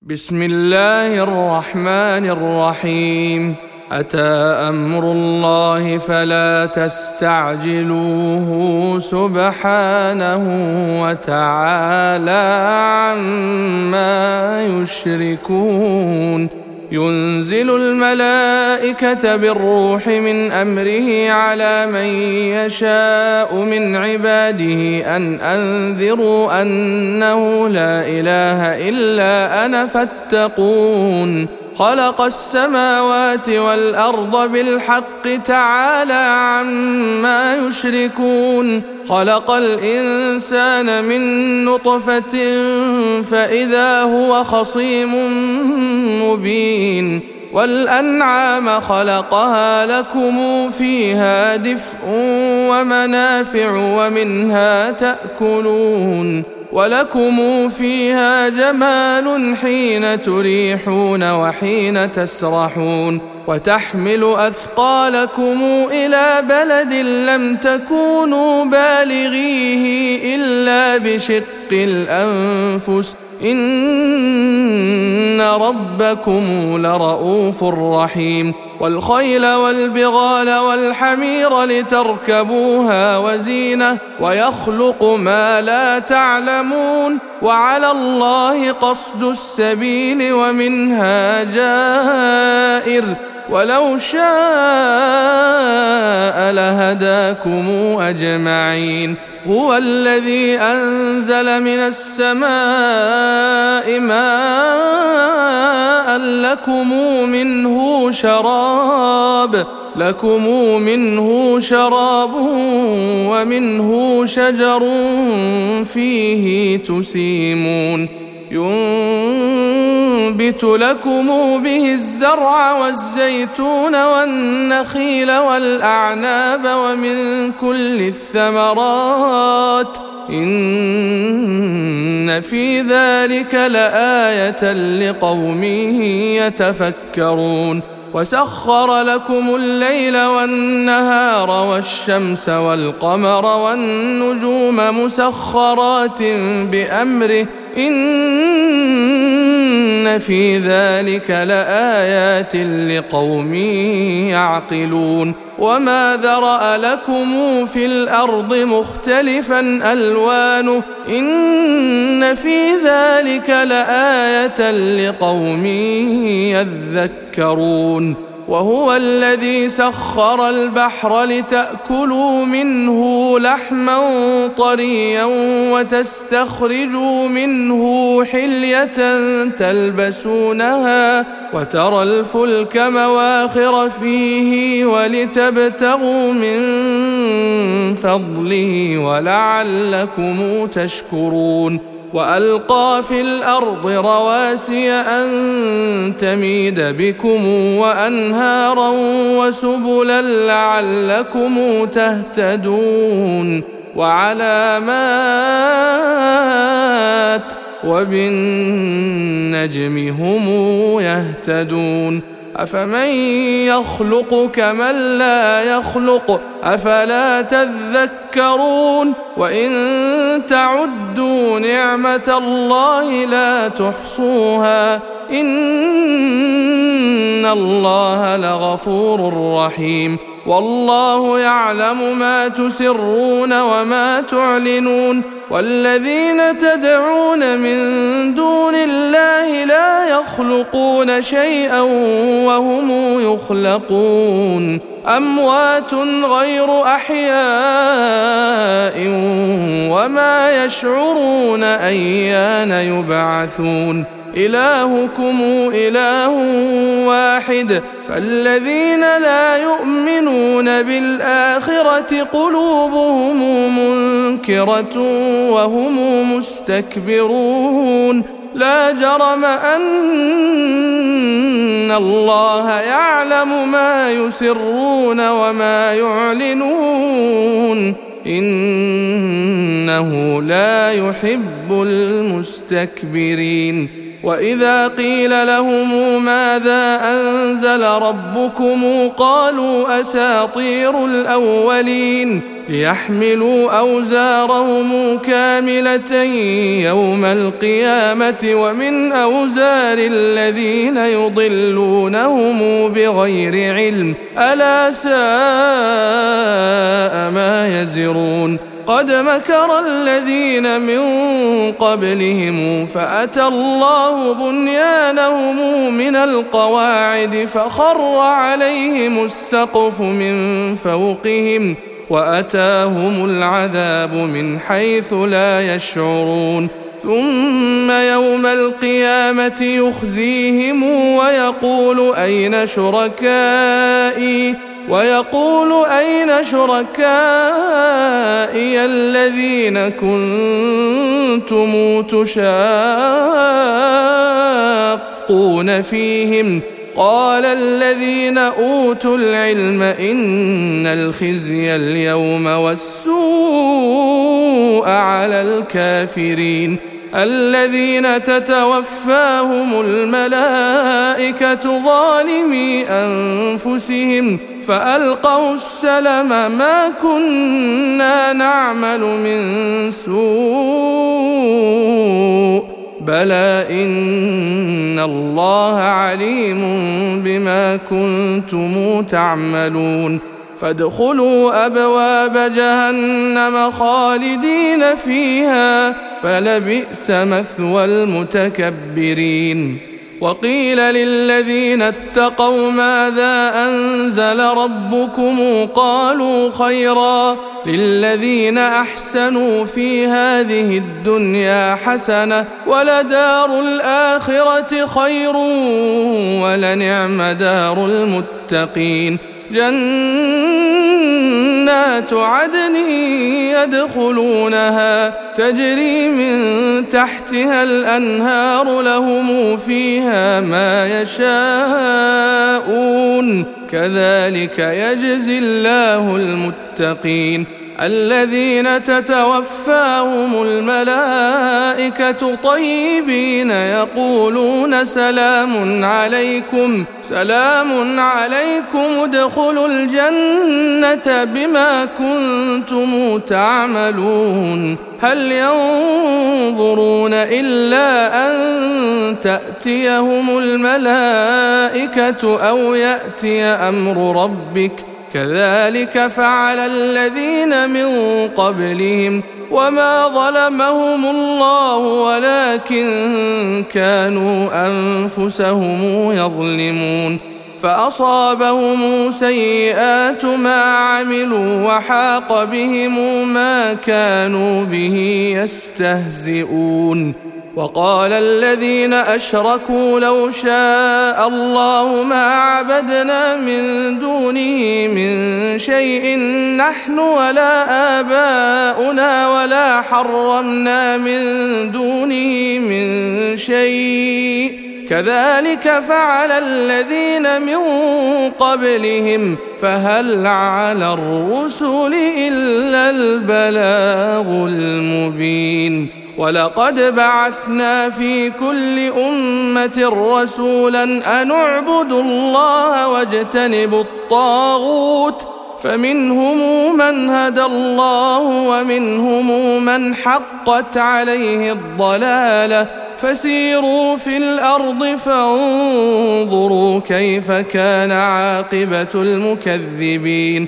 بسم الله الرحمن الرحيم. أتى أمر الله فلا تستعجلوه سبحانه وتعالى عما يشركون. ينزل الملائكة بالروح من أمره على من يشاء من عباده أن أنذروا أنه لا إله إلا أنا فاتقون. خلق السماوات والأرض بالحق تعالى عما يشركون. خلق الإنسان من نطفة فإذا هو خصيم مبين. والأنعام خلقها لكم فيها دفء ومنافع ومنها تأكلون. ولكم فيها جمال حين تريحون وحين تسرحون. وتحمل أثقالكم إلى بلد لم تكونوا بالغيه إلا بشق الأنفس إن ربكم لرؤوف رحيم. والخيل والبغال والحمير لتركبوها وزينة ويخلق ما لا تعلمون. وعلى الله قصد السبيل ومنها جائر ولو شاء لهداكم أجمعين. هو الذي أنزل من السماء ماء لكم منه شراب ومنه شجر فيه تسيمون. ينبت لكم به الزرع والزيتون والنخيل والأعناب ومن كل الثمرات إن في ذلك لآية لقوم يتفكرون. وسخر لكم الليل والنهار والشمس والقمر والنجوم مسخرات بأمره إن في ذلك لآيات لقوم يعقلون. وما ذرأ لكم في الأرض مختلفا ألوانه إن في ذلك لآية لقوم يذكرون. وهو الذي سخر البحر لتأكلوا منه لحما طريا وتستخرجوا منه حلية تلبسونها وترى الفلك مواخر فيه ولتبتغوا من فضله ولعلكم تشكرون. وألقى في الأرض رواسي أن تميد بكم وأنهارا وسبلا لعلكم تهتدون. وعلامات وبالنجم هم يهتدون. أفمن يخلق كمن لا يخلق أفلا تذكرون. وإن تعدوا نعمة الله لا تحصوها إن الله لغفور رحيم. والله يعلم ما تسرون وما تعلنون. والذين تدعون من دون الله لا يخلقون شيئا وهم يخلقون. أموات غير أحياء وما يشعرون أيان يبعثون. إلهكم إله واحد فالذين لا يؤمنون بالآخرة قلوبهم منكرة وهم مستكبرون. لا جرم أن الله يعلم ما يسرون وما يعلنون إنه لا يحب المستكبرين. وإذا قيل لهم ماذا أنزل ربكم قالوا أساطير الأولين ليحملوا أوزارهم كاملة يوم القيامة ومن أوزار الذين يضلونهم بغير علم ألا ساء ما يزرون قد مكر الذين من قبلهم فأتى الله بنيانهم من القواعد فخر عليهم السقف من فوقهم وأتاهم العذاب من حيث لا يشعرون ثم يوم القيامة يخزيهم ويقول أين شركائي الذين كنتم تشاقون فيهم قال الذين أوتوا العلم إن الخزي اليوم والسوء على الكافرين الذين تتوفاهم الملائكة ظالمي أنفسهم فألقوا السلم ما كنا نعمل من سوء بلى إن الله عليم بما كنتم تعملون فادخلوا أبواب جهنم خالدين فيها فلبئس مثوى المتكبرين وقيل للذين اتقوا ماذا أنزل ربكم قالوا خيرا للذين أحسنوا في هذه الدنيا حسنة ولدار الآخرة خير ولنعم دار المتقين جنات عدن يدخلونها تجري من تحتها الأنهار لهم فيها ما يشاءون كذلك يجزي الله المتقين الذين تتوفاهم الملائكة طيبين يقولون سلام عليكم ادخلوا الجنة بما كنتم تعملون هل ينظرون إلا أن تأتيهم الملائكة أو يأتي أمر ربك كذلك فعل الذين من قبلهم وما ظلمهم الله ولكن كانوا أنفسهم يظلمون فأصابهم سيئات ما عملوا وحاق بهم ما كانوا به يستهزئون وقال الذين أشركوا لو شاء الله ما عبدنا من دونه من شيء نحن ولا آباؤنا ولا حرمنا من دونه من شيء كذلك فعل الذين من قبلهم فهل على الرسل إلا البلاغ المبين ولقد بعثنا في كل أمة رسولا أن اعبدوا الله واجتنبوا الطاغوت فمنهم من هدى الله ومنهم من حقت عليه الضلالة فسيروا في الأرض فانظروا كيف كان عاقبة المكذبين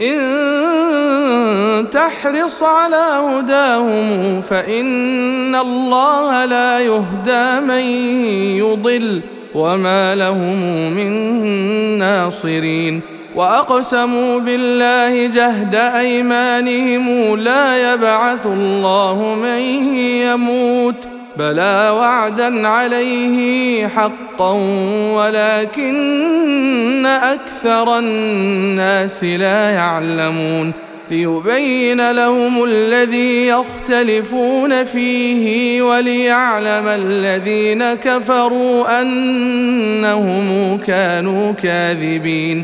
إن تحرص على هداهم فإن الله لا يهدى من يضل وما لهم من ناصرين وأقسموا بالله جهد أيمانهم لا يبعث الله من يموت بلى وعدا عليه حقا ولكن أكثر الناس لا يعلمون ليبين لهم الذي يختلفون فيه وليعلم الذين كفروا أنهم كانوا كاذبين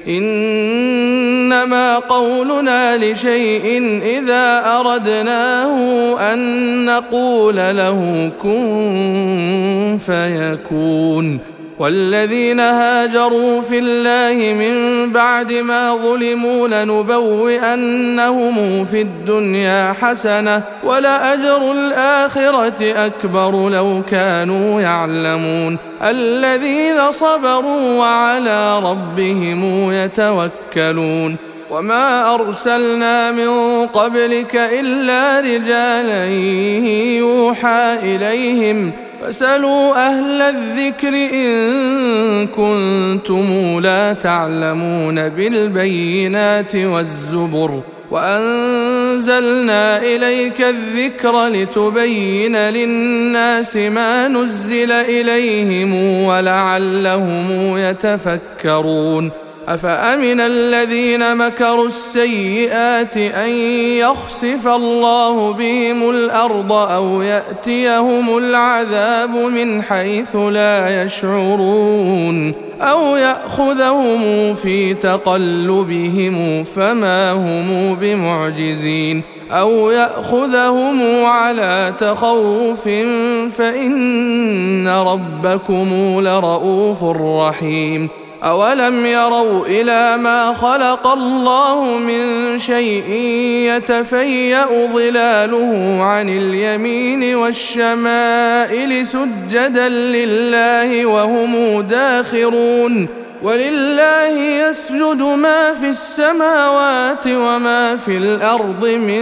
إنما قولنا لشيء إذا أردناه أن نقول له كن فيكون والذين هاجروا في الله من بعد ما ظلموا لنبوئنهم في الدنيا حسنة ولأجر الآخرة أكبر لو كانوا يعلمون الذين صبروا وعلى ربهم يتوكلون وما أرسلنا من قبلك إلا رجالا يوحى إليهم فاسألوا أهل الذكر إن كنتم لا تعلمون بالبينات والزبر وأنزلنا إليك الذكر لتبين للناس ما نزل إليهم ولعلهم يتفكرون أفأمن الذين مكروا السيئات أن يخسف الله بهم الأرض أو يأتيهم العذاب من حيث لا يشعرون أو يأخذهم في تقلبهم فما هم بمعجزين أو يأخذهم على تخوف فإن ربكم لرؤوف رحيم أولم يروا إلى ما خلق الله من شيء يتفيأ ظلاله عن اليمين والشمائل سجدا لله وهم داخرون ولله يسجد ما في السماوات وما في الأرض من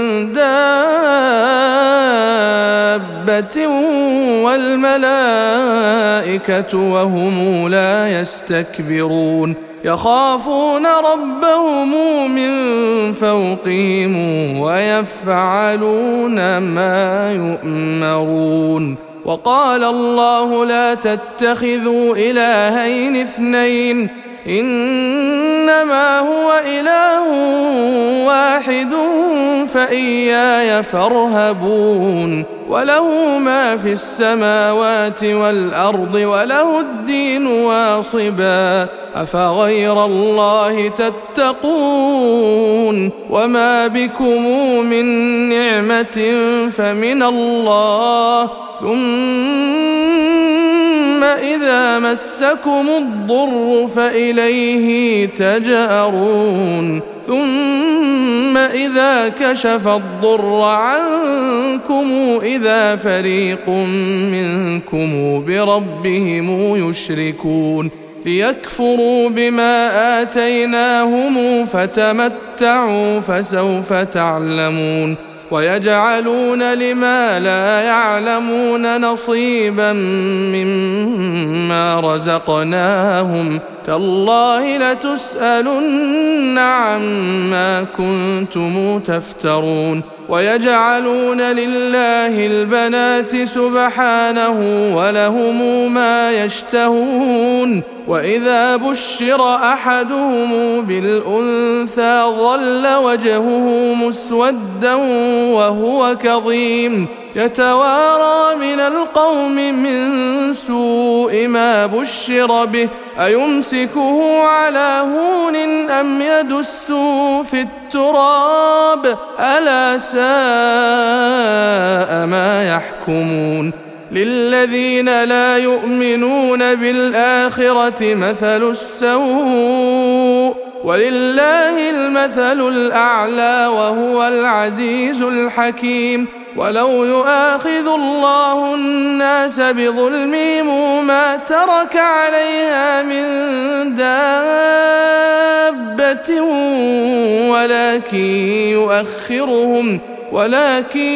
دابة والملائكة وهم لا يستكبرون يخافون ربهم من فوقهم ويفعلون ما يؤمرون وقال الله لا تتخذوا إلهين اثنين إنما هو إله واحد فإياي فارهبون وله ما في السماوات والأرض وله الدين واصبا أفغير الله تتقون وما بكم من نعمة فمن الله ثم إذا مسكم الضر فإليه تجأرون ثم إذا كشف الضر عنكم إذا فريق منكم بربهم يشركون ليكفروا بما آتيناهم فتمتعوا فسوف تعلمون ويجعلون لما لا يعلمون نصيبا مما رزقناهم تالله لتسألن عما كنتم تفترون ويجعلون لله البنات سبحانه ولهم ما يشتهون وإذا بشر أحدهم بالأنثى ظل وجهه مسودا وهو كظيم يتوارى من القوم من سوء ما بشر به أيمسكه على هون أم يدسه في التراب ألا ساء ما يحكمون للذين لا يؤمنون بالآخرة مثل السوء ولله المثل الأعلى وهو العزيز الحكيم ولو يؤاخذ الله الناس بظلمهم ما ترك عليها من دابة ولكن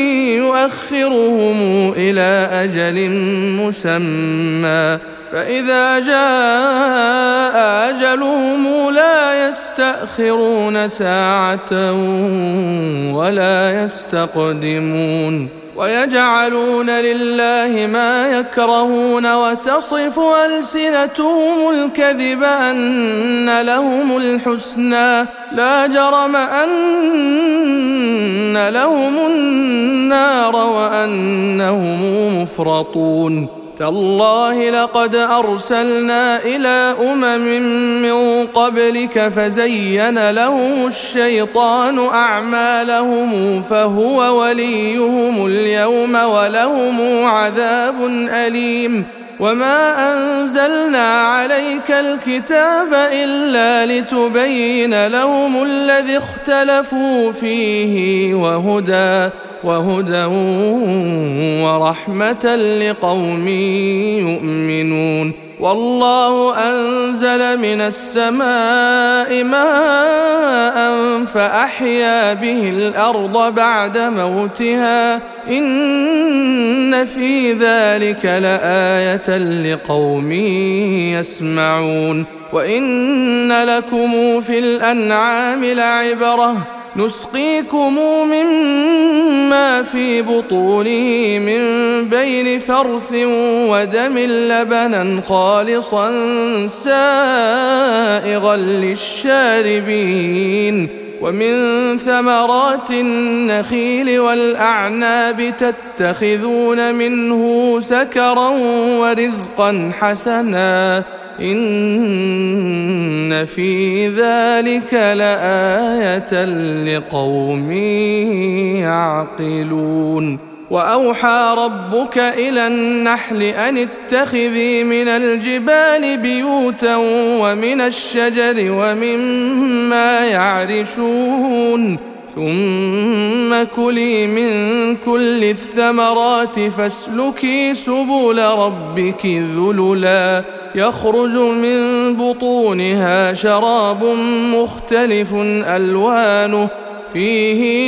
يؤخرهم إلى أجل مسمى فإذا جاء أجلهم لا يستأخرون ساعة ولا يستقدمون ويجعلون لله ما يكرهون وتصف ألسنتهم الكذب أن لهم الحسنى لا جرم أن لهم النار وأنهم مفرطون تالله لقد أرسلنا إلى من قبلك فزين لهم الشيطان أعمالهم فهو وليهم اليوم ولهم عذاب أليم وما أنزلنا عليك الكتاب إلا لتبين لهم الذي اختلفوا فيه وهدى ورحمة لقوم يؤمنون. والله أنزل من السماء ماء فأحيا به الأرض بعد موتها إن في ذلك لآية لقوم يسمعون. وإن لكم في الأنعام لعبرة نسقيكم مما في بطونه من بين فرث ودم لبنا خالصا سائغا للشاربين ومن ثمرات النخيل والأعناب تتخذون منه سكرا ورزقا حسنا إن في ذلك لآية لقوم يعقلون. وأوحى ربك إلى النحل أن اتخذي من الجبال بيوتا ومن الشجر ومما يعرشون ثم كلي من كل الثمرات فاسلكي سبل ربك ذللا يخرج من بطونها شراب مختلف ألوانه فيه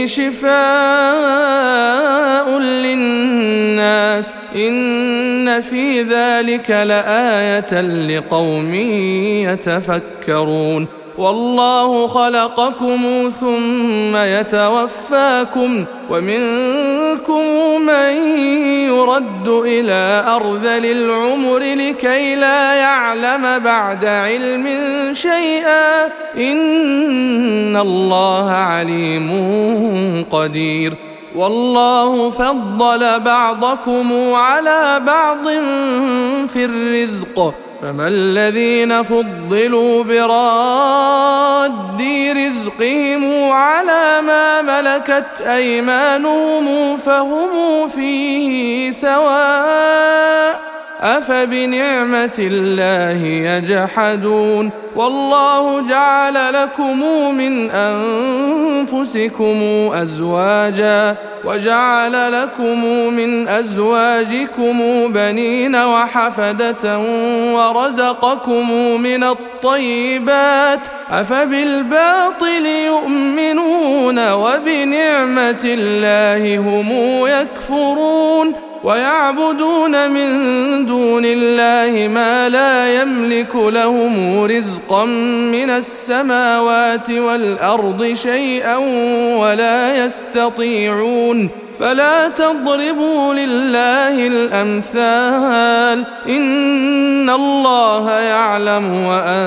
شفاء للناس إن في ذلك لآية لقوم يتفكرون. والله خلقكم ثم يتوفاكم ومنكم من يرد إلى أرذل العمر لكي لا يعلم بعد علم شيئا إن الله عليم قدير. والله فضل بعضكم على بعض في الرزق فما الذين فضلوا براد رزقهم على ما ملكت أيمانهم فهم فيه سواء أفبنعمة الله يجحدون. والله جعل لكم من أنفسكم أزواجا وجعل لكم من أزواجكم بنين وحفدة ورزقكم من الطيبات أفبالباطل يؤمنون وبنعمة الله هم يكفرون ويعبدون من دون الله ما لا يملك لهم رزقا من السماوات والأرض شيئا ولا يستطيعون فلا تضربوا لله الأمثال إن الله يعلم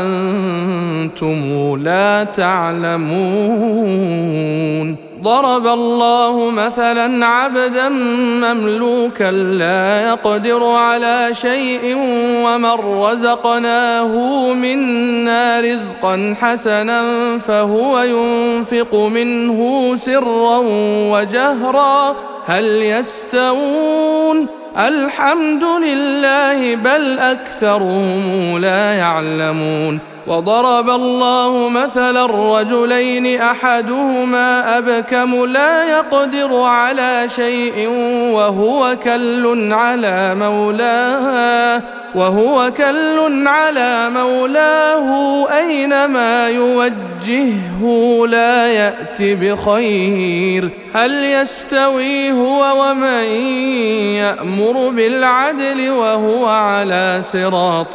وأنتم لا تعلمون. ضرب الله مثلا عبدا مملوكا لا يقدر على شيء ومن رزقناه منا رزقا حسنا فهو ينفق منه سرا وجهرا هل يستوون الحمد لله بل أكثرهم لا يعلمون. وضرب الله مثلا الرجلين أحدهما أبكم لا يقدر على شيء وهو كل على مولاه أينما يوجهه لا يأتي بخير هل يستوي هو ومن يأمر بالعدل وهو على صراط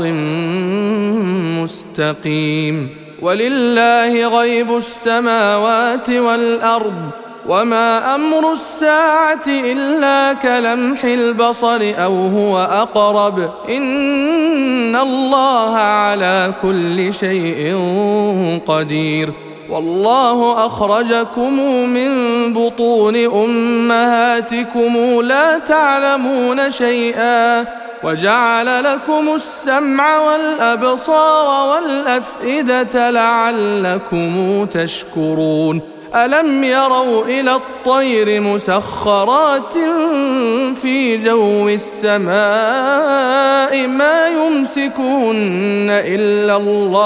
مستقيم. ولله غيب السماوات والأرض وما أمر الساعة إلا كلمح البصر أو هو أقرب إن الله على كل شيء قدير. والله أخرجكم من بطون أمهاتكم لا تعلمون شيئا وجعل لكم السمع والأبصار والأفئدة لعلكم تشكرون. ألم يروا إلى الطير مسخرات في جو السماء ما يمسكهن إلا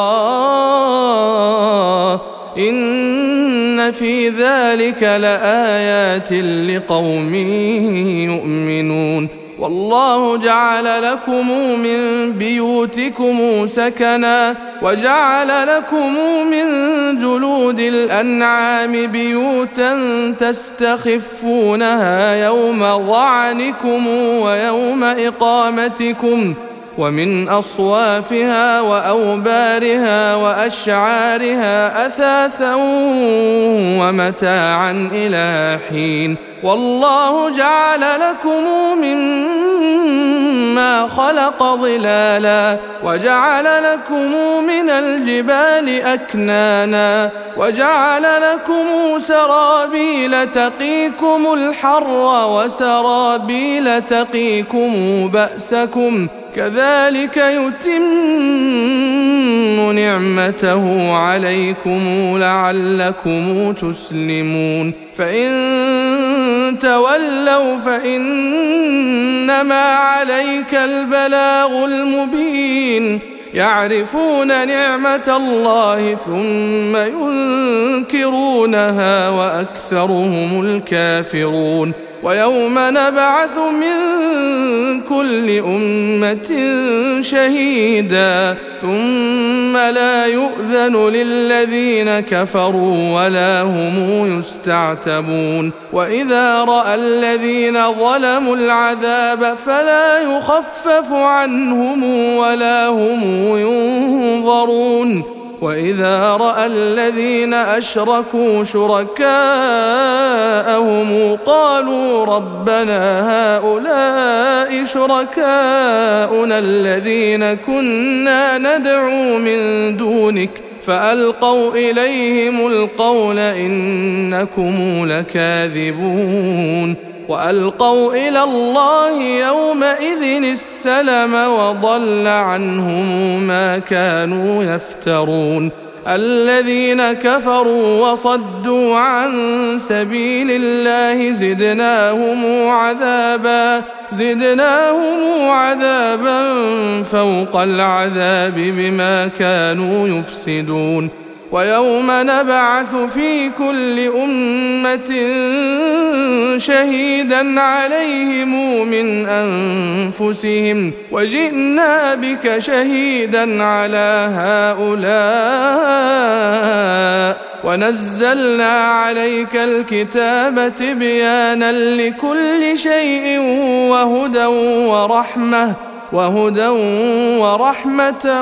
الله إن في ذلك لآيات لقوم يؤمنون والله جعل لكم من بيوتكم سكنا وجعل لكم من جلود الأنعام بيوتا تستخفونها يوم ظعنكم ويوم إقامتكم ومن أصوافها وأوبارها وأشعارها أثاثا ومتاعا إلى حين والله جعل لكم مما خلق ظلالا وجعل لكم من الجبال أكنانا وجعل لكم سرابيل تقيكم الحر وسرابيل تقيكم بأسكم كذلك يتم نعمته عليكم لعلكم تسلمون فإن تولوا فإنما عليك البلاغ المبين يعرفون نعمة الله ثم ينكرونها وأكثرهم الكافرون ويوم نبعث من كل أمة شهيدا ثم لا يؤذن للذين كفروا ولا هم يستعتبون وإذا رأى الذين ظلموا العذاب فلا يخفف عنهم ولا هم ينظرون وإذا رأى الذين أشركوا شركاءهم قالوا ربنا هؤلاء شركاؤنا الذين كنا ندعو من دونك فألقوا إليهم القول إنكم لكاذبون وألقوا إلى الله يومئذ السلم وضل عنهم ما كانوا يفترون الذين كفروا وصدوا عن سبيل الله زدناهم عذابا فوق العذاب بما كانوا يفسدون ويوم نبعث في كل أمة شهيدا عليهم من أنفسهم وجئنا بك شهيدا على هؤلاء ونزلنا عليك الكتاب تبيانا لكل شيء وهدى ورحمة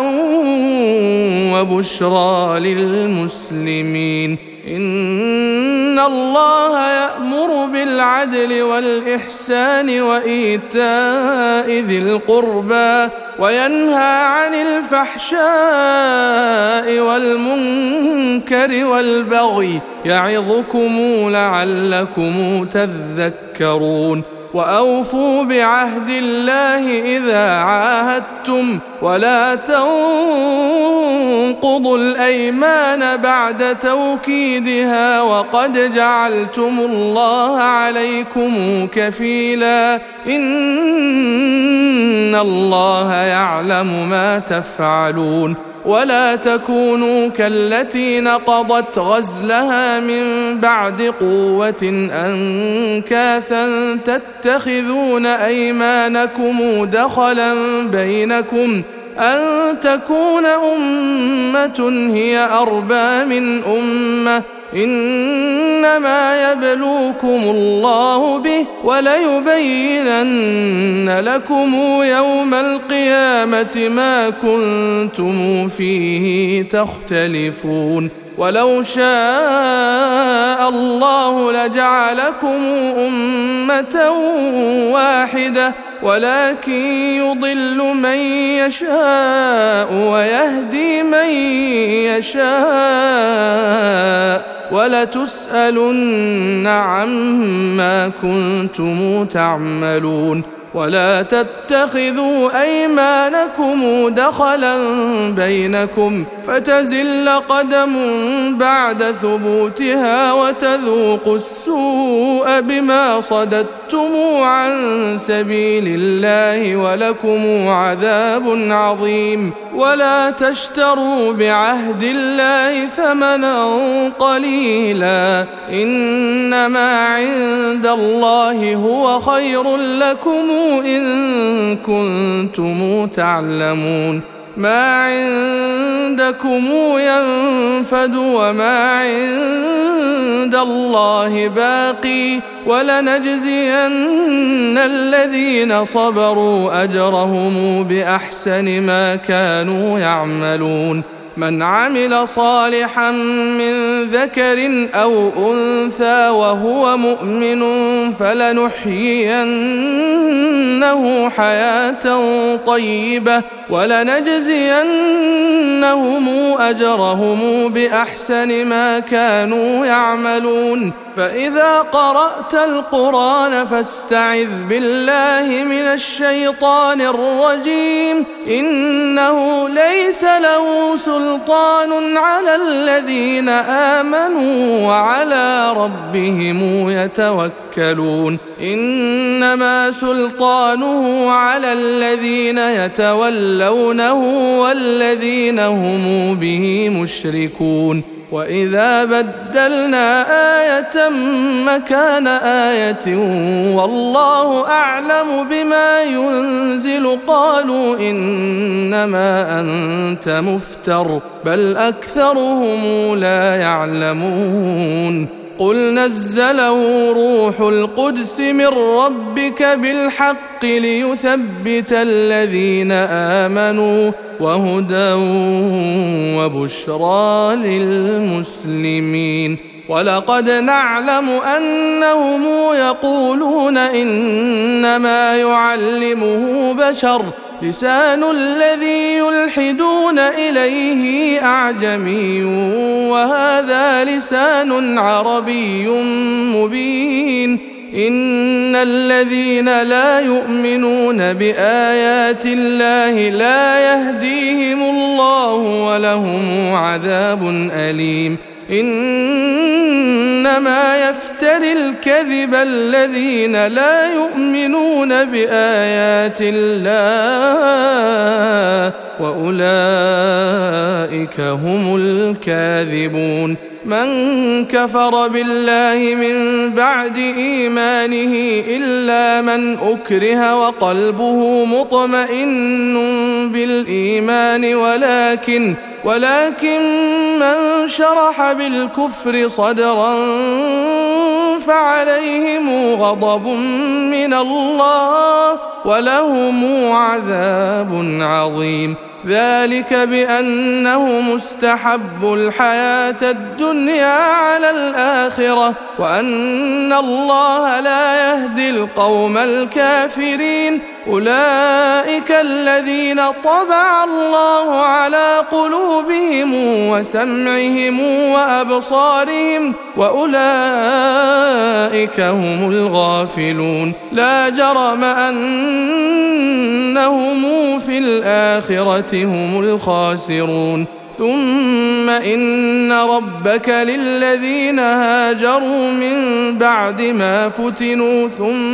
وبشرى للمسلمين إن الله يأمر بالعدل والإحسان وإيتاء ذي القربى وينهى عن الفحشاء والمنكر والبغي يعظكم لعلكم تذكرون وأوفوا بعهد الله إذا عاهدتم ولا تنقضوا الأيمان بعد توكيدها وقد جعلتم الله عليكم كفيلا إن الله يعلم ما تفعلون ولا تكونوا كالتي نقضت غزلها من بعد قوة أنكاثا تتخذون أيمانكم دخلا بينكم أن تكون أمة هي أربى من أمة إنما يبلوكم الله به وليبينن لكم يوم القيامة ما كنتم فيه تختلفون ولو شاء الله لجعلكم أمة واحدة ولكن يضل من يشاء ويهدي من يشاء ولتسألن عما كنتم تعملون ولا تتخذوا أيمانكم دخلا بينكم فتزل قدم بعد ثبوتها وتذوقوا السوء بما صددتم عن سبيل الله ولكم عذاب عظيم. ولا تشتروا بعهد الله ثمنا قليلا إنما عند الله هو خير لكم إن كنتم تعلمون. ما عندكم ينفد وما عند الله باقي ولنجزين الذين صبروا أجرهم بأحسن ما كانوا يعملون. من عمل صالحا من ذكر أو أنثى وهو مؤمن فلنحيينه حياة طيبة ولنجزينهم أجرهم بأحسن ما كانوا يعملون. فإذا قرأت القرآن فاستعذ بالله من الشيطان الرجيم إنه ليس له سلطان على الذين آمنوا وعلى ربهم يتوكلون. إنما سلطانه على الذين يتولونه والذين هم به مشركون. وإذا بدلنا آية مكان آية والله أعلم بما ينزل قالوا إنما أنت مفتر بل أكثرهم لا يعلمون. قل نزله روح القدس من ربك بالحق ليثبت الذين آمنوا وهدى وبشرى للمسلمين. ولقد نعلم أنهم يقولون إنما يعلمه بشر لسان الذي يلحدون إليه أعجمي وهذا لسان عربي مبين. إن الذين لا يؤمنون بآيات الله لا يهديهم الله ولهم عذاب أليم. إنما يفتري الكذب الذين لا يؤمنون بآيات الله وأولئك هم الكاذبون. من كفر بالله من بعد إيمانه إلا من أكره وقلبه مطمئن بالإيمان ولكن من شرح بالكفر صدرا فعليهم غضب من الله ولهم عذاب عظيم. ذلك بأنهم استحبوا الحياة الدنيا على الآخرة وأن الله لا يهدي القوم الكافرين. أولئك الذين طبع الله على قلوبهم وسمعهم وأبصارهم وأولئك هم الغافلون. لا جرم أنهم في الآخرة هم الخاسرون. ثم إن ربك للذين هاجروا من بعد ما فتنوا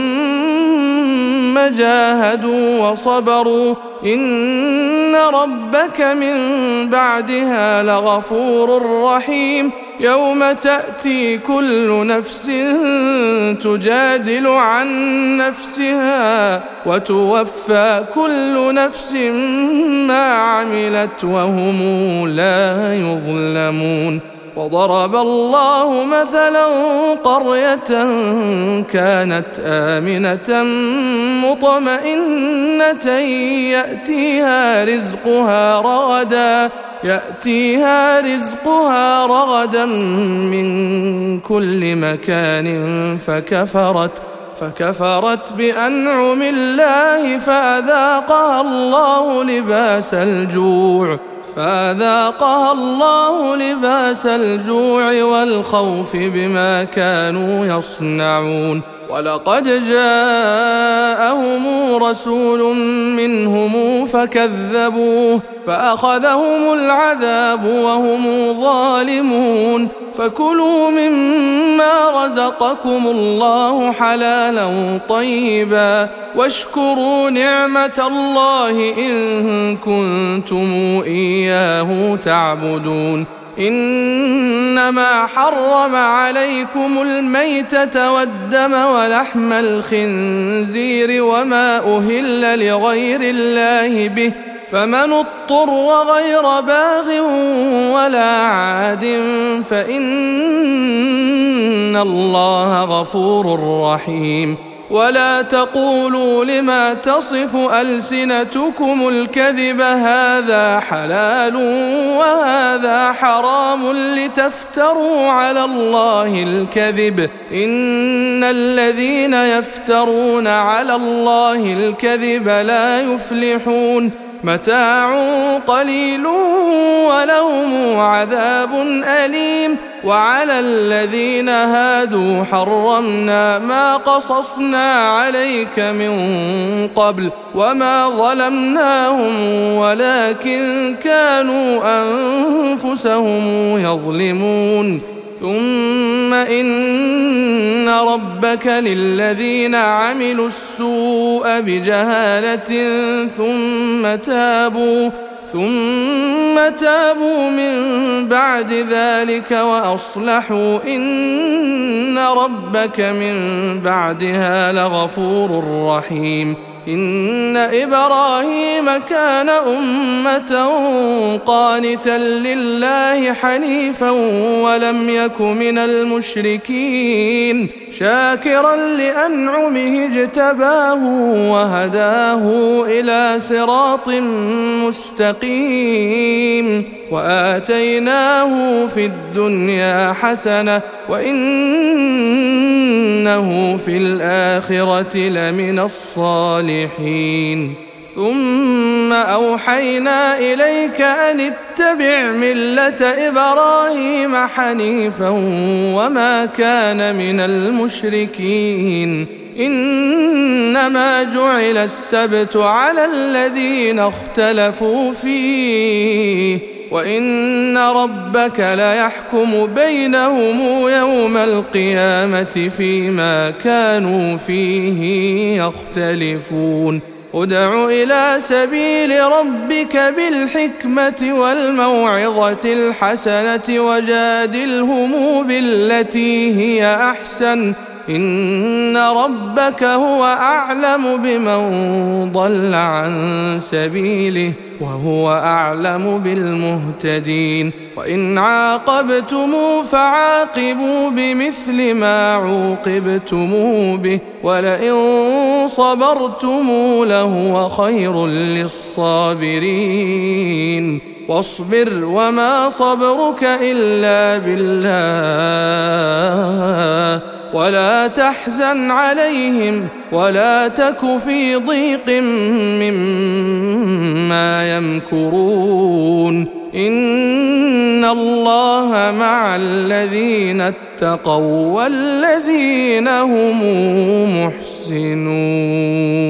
ثم جاهدوا وصبروا إن ربك من بعدها لغفور رحيم. يوم تأتي كل نفس تجادل عن نفسها وتوفى كل نفس ما عملت وهم لا يظلمون. وضرب الله مثلا قرية كانت آمنة مطمئنة يأتيها رزقها رغدا من كل مكان فكفرت بأنعم الله فأذاقها الله لباس الجوع والخوف بما كانوا يصنعون. ولقد جاءهم رسول منهم فكذبوه فأخذهم العذاب وهم ظالمون فكلوا مما رزقكم الله حلالا طيبا واشكروا نعمة الله إن كنتم إياه تعبدون إنما حرم عليكم الميتة والدم ولحم الخنزير وما أهل لغير الله به فمن اضطر غير باغ ولا عاد فإن الله غفور رحيم ولا تقولوا لما تصف ألسنتكم الكذب هذا حلال وهذا حرام لتفتروا على الله الكذب إن الذين يفترون على الله الكذب لا يفلحون متاع قليل ولهم عذاب أليم وعلى الذين هادوا حرمنا ما قصصنا عليك من قبل وما ظلمناهم ولكن كانوا أنفسهم يظلمون ثم إن ربك للذين عملوا السوء بجهالة ثم تابوا من بعد ذلك وأصلحوا إن ربك من بعدها لغفور رحيم إن إبراهيم كان أمة قانتا لله حنيفا ولم يك من المشركين شاكرا لأنعمه اجتباه وهداه إلى صراط مستقيم وآتيناه في الدنيا حسنة وإنه في الآخرة لمن الصالحين ثم أوحينا إليك أن اتبع ملة إبراهيم حنيفا وما كان من المشركين إنما جعل السبت على الذين اختلفوا فيه وإن ربك ليحكم بينهم يوم القيامة فيما كانوا فيه يختلفون ادع إلى سبيل ربك بالحكمة والموعظة الحسنة وجادلهم بالتي هي أحسن إن ربك هو أعلم بمن ضل عن سبيله وهو أعلم بالمهتدين وإن عاقبتم فعاقبوا بمثل ما عوقبتم به ولئن صبرتم لهو خير للصابرين واصبر وما صبرك إلا بالله ولا تحزن عليهم ولا تك في ضيق مما يمكرون إن الله مع الذين اتقوا والذين هم محسنون.